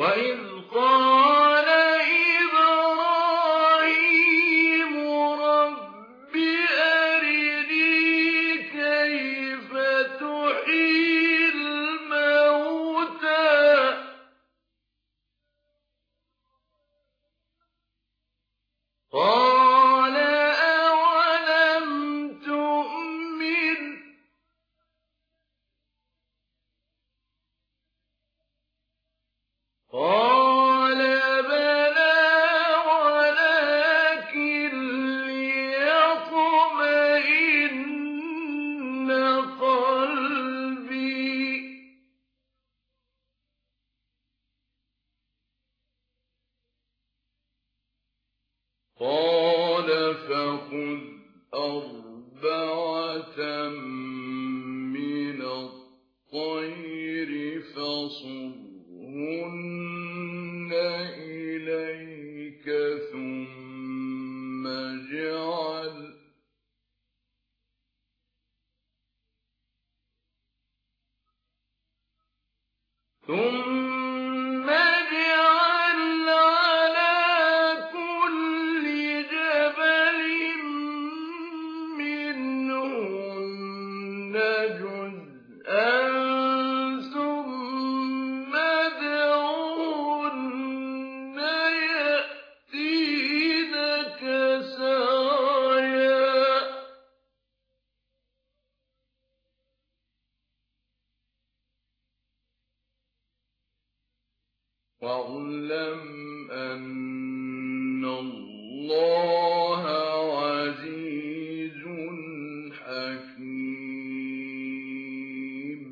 وَإِذْ قَالَ إِبْرَاهِيمُ رَبِّ أَرِنِي كَيْفَ تُحْيِي الْمَوْتَىٰ قَالَ أَوَلَمْ تُؤْمِنْ قَالَ بَلَىٰ وَلَٰكِن لِّيَطْمَئِنَّ قَلْبِي قَالَ فَخُذْ أَرْبَعَةً مِّنَ الطَّيْرِ فَصُرْهُنَّ إِلَيْكَ ثُمَّ اجْعَلْ عَلَىٰ كُلِّ جَبَلٍ مِّنْهُنَّ جُزْءًا ثُمَّ ادْعُهُنَّ يَأْتِينَكَ سَعْيًا وَاعْلَمْ أَنَّ اللَّهَ عَزِيزٌ حَكِيمٌ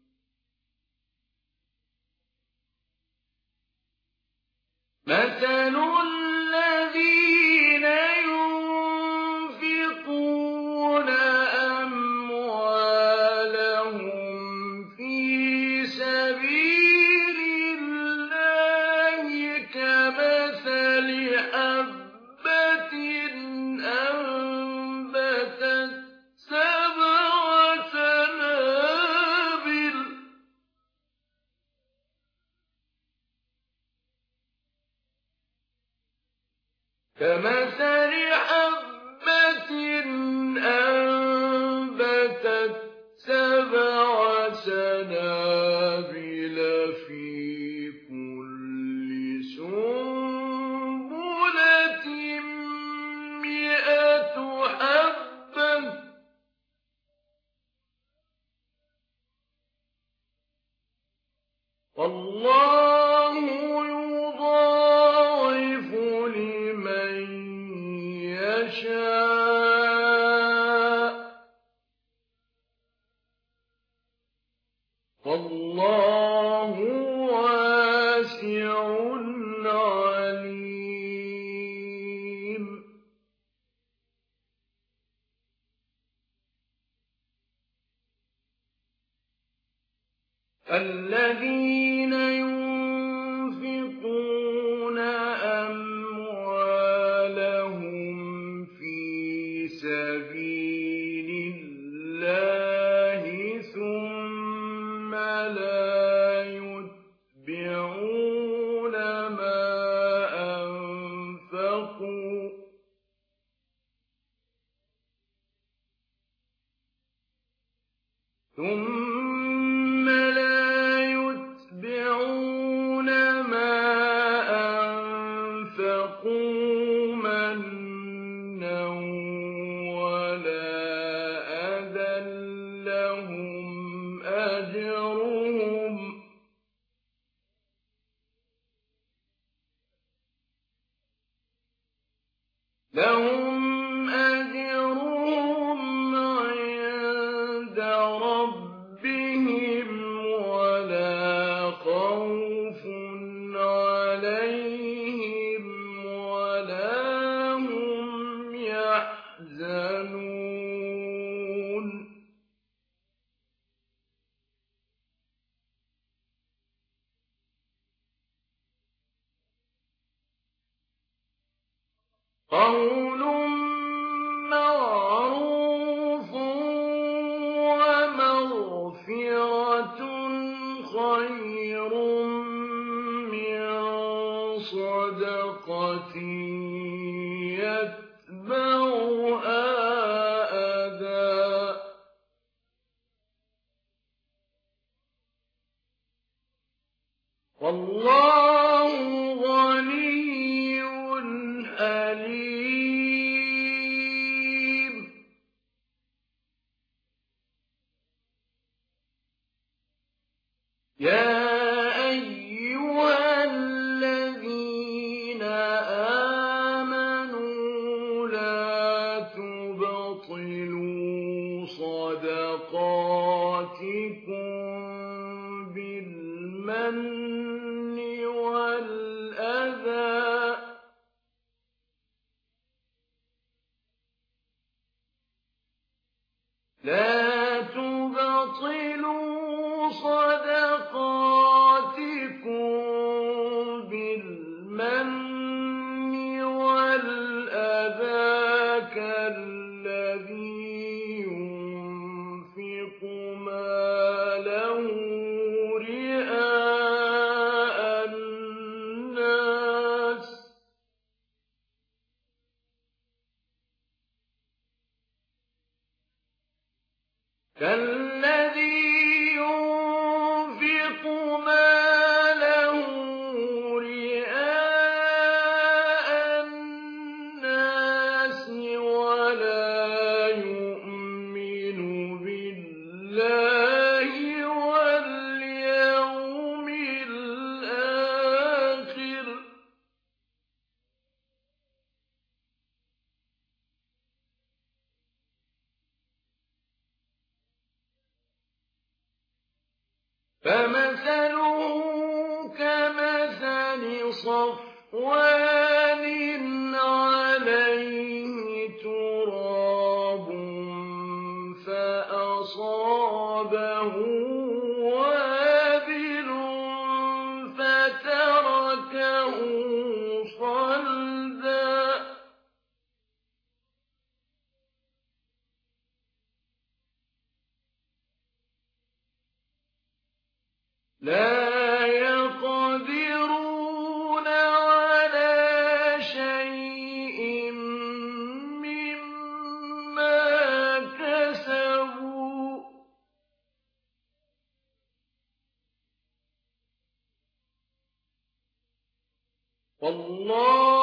مَثَلُ الَّذِينَ يُنفِقُونَ أَمْوَالَهُمْ فِي سَبِيلِ اللَّهِ كَمَثَلِ حَبَّةٍ أَنبَتَتْ سَبْعَ سَنَابِلَ فِي كُلِّ سُنبُلَةٍ مِّائَةُ حَبَّةٍ ۗ وَاللَّهُ يُضَاعِفُ لِمَن يَشَاءُ ۗ وَاللَّهُ وَاسِعٌ عَلِيمٌ الَّذِينَ يُنفِقُونَ أَمْوَالَهُمْ فِي سَبِيلِ اللَّهِ ثُمَّ لَا يُتْبِعُونَ مَا أَنفَقُوا مَنًّا وَلَا أَذًى لَّهُمْ أَجْرُهُمْ عِندَ رَبِّهِمْ وَلَا خَوْفٌ عَلَيْهِمْ وَلَا هُمْ يَحْزَنُونَ قَوْلٌ مَّعْرُوفٌ وَمَغْفِرَةٌ خَيْرٌ مِّن صَدَقَةٍ يَتْبَعُهَا أَذًى ۗ وَاللَّهُ غَنِيٌّ حَلِيمٌ. يَا أَيُّهَا الَّذِينَ آمَنُوا لَا تُبْطِلُوا صَدَقَاتِكُم بِالْمَنِّ وَالْأَذَىٰ ۖ كَالَّذِي يُنفِقُ مَالَهُ رِئَاءَ النَّاسِ وَلَا يُؤْمِنُ بِاللَّهِ وَالْيَوْمِ الْآخِرِ ۖ فَمَثَلُهُ كَمَثَلِ صَفْوَانٍ عَلَيْهِ تُرَابٌ فَأَصَابَهُ وَابِلٌ فَتَرَكَهُ صَلْدًا ۖ لَّا يَقْدِرُونَ عَلَىٰ شَيْءٍ مِّمَّا كَسَبُوا ۗ وَاللَّهُ